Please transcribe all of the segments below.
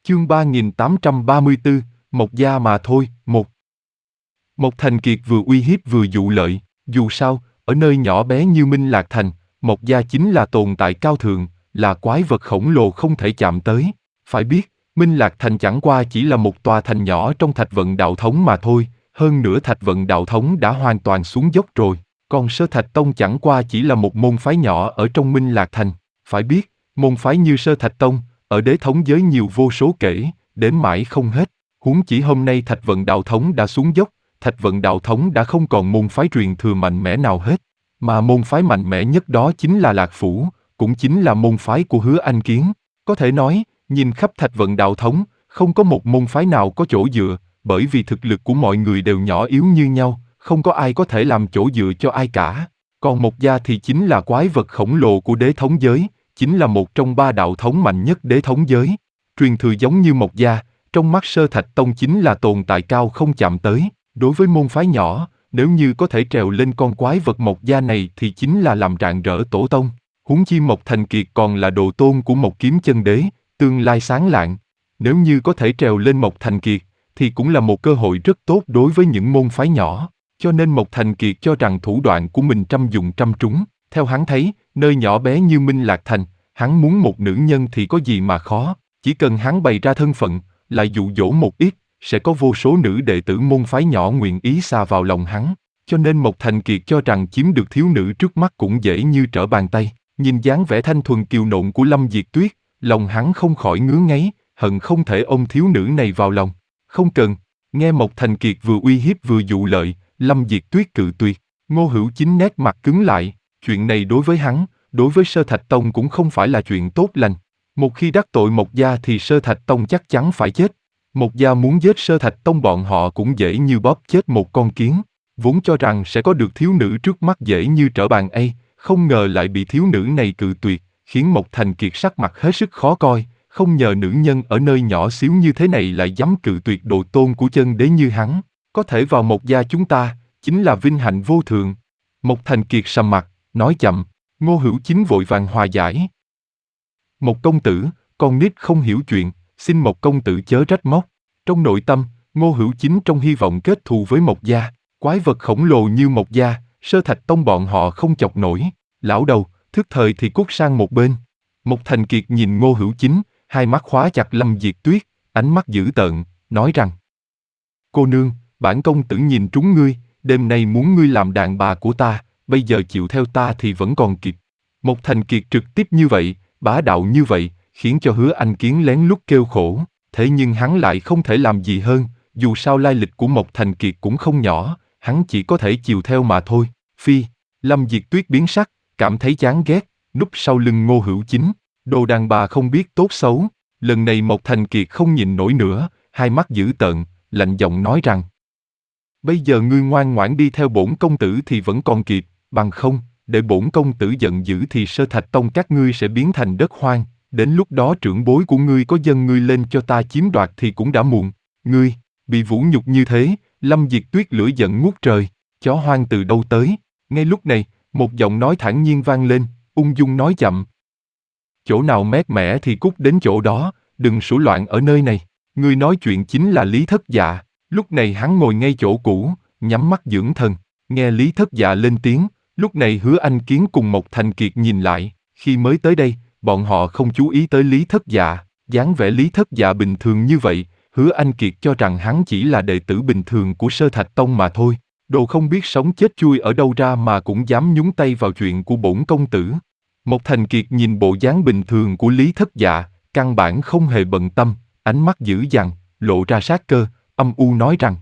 Chương 3834, Mộc gia mà thôi, một. Mộc Thành Kiệt vừa uy hiếp vừa dụ lợi, dù sao, ở nơi nhỏ bé như Minh Lạc Thành, Mộc gia chính là tồn tại cao thượng, là quái vật khổng lồ không thể chạm tới. Phải biết, Minh Lạc Thành chẳng qua chỉ là một tòa thành nhỏ trong Thạch Vận Đạo Thống mà thôi, hơn nữa Thạch Vận Đạo Thống đã hoàn toàn xuống dốc rồi, còn Sơ Thạch Tông chẳng qua chỉ là một môn phái nhỏ ở trong Minh Lạc Thành. Phải biết, môn phái như Sơ Thạch Tông, ở đế thống giới nhiều vô số kể, đếm mãi không hết. Huống chỉ hôm nay Thạch Vận Đạo Thống đã xuống dốc, Thạch Vận Đạo Thống đã không còn môn phái truyền thừa mạnh mẽ nào hết, mà môn phái mạnh mẽ nhất đó chính là Lạc Phủ, cũng chính là môn phái của Hứa Anh Kiến. Có thể nói, nhìn khắp Thạch Vận Đạo Thống, không có một môn phái nào có chỗ dựa, bởi vì thực lực của mọi người đều nhỏ yếu như nhau, không có ai có thể làm chỗ dựa cho ai cả. Còn Mộc gia thì chính là quái vật khổng lồ của đế thống giới, chính là một trong ba đạo thống mạnh nhất đế thống giới. Truyền thừa giống như Mộc gia, trong mắt Sơ Thạch Tông chính là tồn tại cao không chạm tới. Đối với môn phái nhỏ, nếu như có thể trèo lên con quái vật Mộc gia này thì chính là làm rạng rỡ tổ tông. Huống chi Mộc Thành Kiệt còn là đồ tôn của Mộc Kiếm Chân Đế, tương lai sáng lạng. Nếu như có thể trèo lên Mộc Thành Kiệt, thì cũng là một cơ hội rất tốt đối với những môn phái nhỏ. Cho nên Mộc Thành Kiệt cho rằng thủ đoạn của mình trăm dùng trăm trúng. Theo hắn thấy, nơi nhỏ bé như Minh Lạc Thành, hắn muốn một nữ nhân thì có gì mà khó. Chỉ cần hắn bày ra thân phận, lại dụ dỗ một ít, sẽ có vô số nữ đệ tử môn phái nhỏ nguyện ý sa vào lòng hắn. Cho nên Mộc Thành Kiệt cho rằng chiếm được thiếu nữ trước mắt cũng dễ như trở bàn tay. Nhìn dáng vẻ thanh thuần kiều nộn của Lâm Diệt Tuyết, lòng hắn không khỏi ngứa ngáy, hận không thể ôm thiếu nữ này vào lòng. Không cần. Nghe Mộc Thành Kiệt vừa uy hiếp vừa dụ lợi, Lâm Diệt Tuyết cự tuyệt. Ngô Hữu Chính nét mặt cứng lại, chuyện này đối với hắn, đối với Sơ Thạch Tông cũng không phải là chuyện tốt lành. Một khi đắc tội Mộc gia thì Sơ Thạch Tông chắc chắn phải chết. Mộc gia muốn giết Sơ Thạch Tông bọn họ cũng dễ như bóp chết một con kiến. Vốn cho rằng sẽ có được thiếu nữ trước mắt dễ như trở bàn ấy, không ngờ lại bị thiếu nữ này cự tuyệt, khiến Mộc Thành Kiệt sắc mặt hết sức khó coi. Không ngờ nữ nhân ở nơi nhỏ xíu như thế này lại dám cự tuyệt đồ tôn của chân đế như hắn. Có thể vào Mộc gia chúng ta, chính là vinh hạnh vô thượng. Mộc Thành Kiệt sầm mặt, nói chậm. Ngô Hữu Chính vội vàng hòa giải. Mộc công tử, con nít không hiểu chuyện, xin Mộc công tử chớ trách móc. Trong nội tâm, Ngô Hữu Chính trong hy vọng kết thù với Mộc gia. Quái vật khổng lồ như Mộc gia, Sơ Thạch Tông bọn họ không chọc nổi. Lão đầu, thức thời thì cút sang một bên. Mộc Thành Kiệt nhìn Ngô Hữu Chính, hai mắt khóa chặt Lâm Diệt Tuyết, ánh mắt dữ tợn, nói rằng: Cô nương, bản công tử nhìn trúng ngươi, đêm nay muốn ngươi làm đàn bà của ta, bây giờ chịu theo ta thì vẫn còn kịp. Mộc Thành Kiệt trực tiếp như vậy, bá đạo như vậy, khiến cho Hứa Anh Kiến lén lút kêu khổ. Thế nhưng hắn lại không thể làm gì hơn, dù sao lai lịch của Mộc Thành Kiệt cũng không nhỏ, hắn chỉ có thể chiều theo mà thôi. Phi, Lâm Diệt Tuyết biến sắc, cảm thấy chán ghét, núp sau lưng Ngô Hữu Chính. Đồ đàn bà không biết tốt xấu. Lần này Mộc Thành Kiệt không nhịn nổi nữa, hai mắt dữ tợn, lạnh giọng nói rằng: Bây giờ ngươi ngoan ngoãn đi theo bổn công tử thì vẫn còn kịp, bằng không, để bổn công tử giận dữ thì Sơ Thạch Tông các ngươi sẽ biến thành đất hoang, đến lúc đó trưởng bối của ngươi có dâng ngươi lên cho ta chiếm đoạt thì cũng đã muộn. Ngươi, bị vũ nhục như thế, Lâm Diệt Tuyết lửa giận ngút trời, chó hoang từ đâu tới? Ngay lúc này, một giọng nói thản nhiên vang lên, ung dung nói chậm: Chỗ nào mát mẻ thì cút đến chỗ đó, đừng sủa loạn ở nơi này. Người nói chuyện chính là Lý Thất Dạ. Lúc này hắn ngồi ngay chỗ cũ, nhắm mắt dưỡng thần. Nghe Lý Thất Dạ lên tiếng, lúc này Hứa Anh Kiến cùng Mộc Thành Kiệt nhìn lại. Khi mới tới đây, bọn họ không chú ý tới Lý Thất Dạ. Dáng vẻ Lý Thất Dạ bình thường như vậy, Hứa Anh Kiệt cho rằng hắn chỉ là đệ tử bình thường của Sơ Thạch Tông mà thôi. Đồ không biết sống chết chui ở đâu ra mà cũng dám nhúng tay vào chuyện của bổn công tử. Mộc Thành Kiệt nhìn bộ dáng bình thường của Lý Thất Dạ, căn bản không hề bận tâm, ánh mắt dữ dằn, lộ ra sát cơ, âm u nói rằng: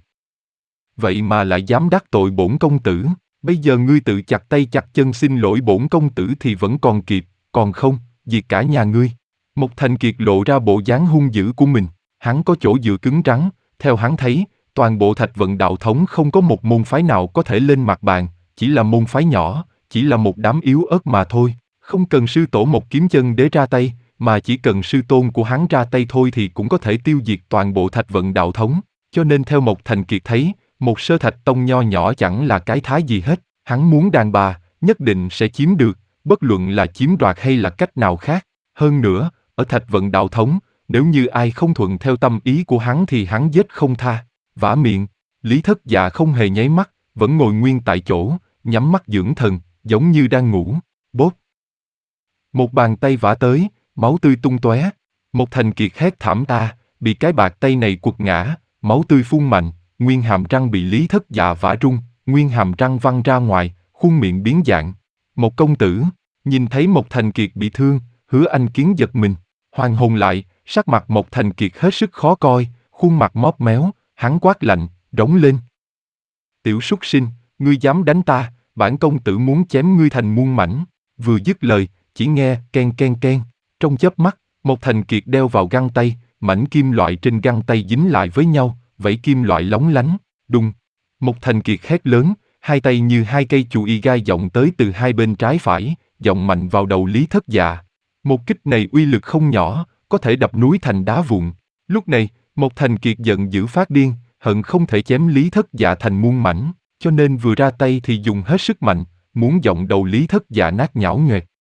Vậy mà lại dám đắc tội bổn công tử, bây giờ ngươi tự chặt tay chặt chân xin lỗi bổn công tử thì vẫn còn kịp, còn không, diệt cả nhà ngươi. Mộc Thành Kiệt lộ ra bộ dáng hung dữ của mình, hắn có chỗ dựa cứng rắn, theo hắn thấy, toàn bộ Thạch Vận Đạo Thống không có một môn phái nào có thể lên mặt bàn, chỉ là môn phái nhỏ, chỉ là một đám yếu ớt mà thôi. Không cần sư tổ Mộc Kiếm Chân Đế ra tay, mà chỉ cần sư tôn của hắn ra tay thôi thì cũng có thể tiêu diệt toàn bộ Thạch Vận Đạo Thống. Cho nên theo Mộc Thành Kiệt thấy, một Sơ Thạch Tông nho nhỏ chẳng là cái thá gì hết. Hắn muốn đàn bà, nhất định sẽ chiếm được, bất luận là chiếm đoạt hay là cách nào khác. Hơn nữa, ở Thạch Vận Đạo Thống, nếu như ai không thuận theo tâm ý của hắn thì hắn giết không tha. Vả miệng, Lý Thất Dạ không hề nháy mắt, vẫn ngồi nguyên tại chỗ, nhắm mắt dưỡng thần, giống như đang ngủ. Bốp! Một bàn tay vả tới, máu tươi tung tóe. Một Thành Kiệt hét thảm ta, bị cái bạt tay này quật ngã, máu tươi phun mạnh, nguyên hàm răng bị Lý Thất Dạ vả rung, nguyên hàm răng văng ra ngoài, khuôn miệng biến dạng. Một công tử, nhìn thấy Một Thành Kiệt bị thương, Hứa Anh Kiến giật mình, hoàn hồn lại, sắc mặt Một Thành Kiệt hết sức khó coi, khuôn mặt móp méo, hắn quát lạnh, rống lên. Tiểu súc sinh, ngươi dám đánh ta, bản công tử muốn chém ngươi thành muôn mảnh. Vừa dứt lời, chỉ nghe ken ken ken, trong chớp mắt, Một Thành Kiệt đeo vào găng tay, mảnh kim loại trên găng tay dính lại với nhau, vảy kim loại lóng lánh, đùng. Một Thành Kiệt hét lớn, hai tay như hai cây chùy gai giọng tới từ hai bên trái phải, giọng mạnh vào đầu Lý Thất Dạ. Một kích này uy lực không nhỏ, có thể đập núi thành đá vụn. Lúc này, Một Thành Kiệt giận dữ phát điên, hận không thể chém Lý Thất Dạ thành muôn mảnh, cho nên vừa ra tay thì dùng hết sức mạnh, muốn giọng đầu Lý Thất Dạ nát nhão nhoẹt.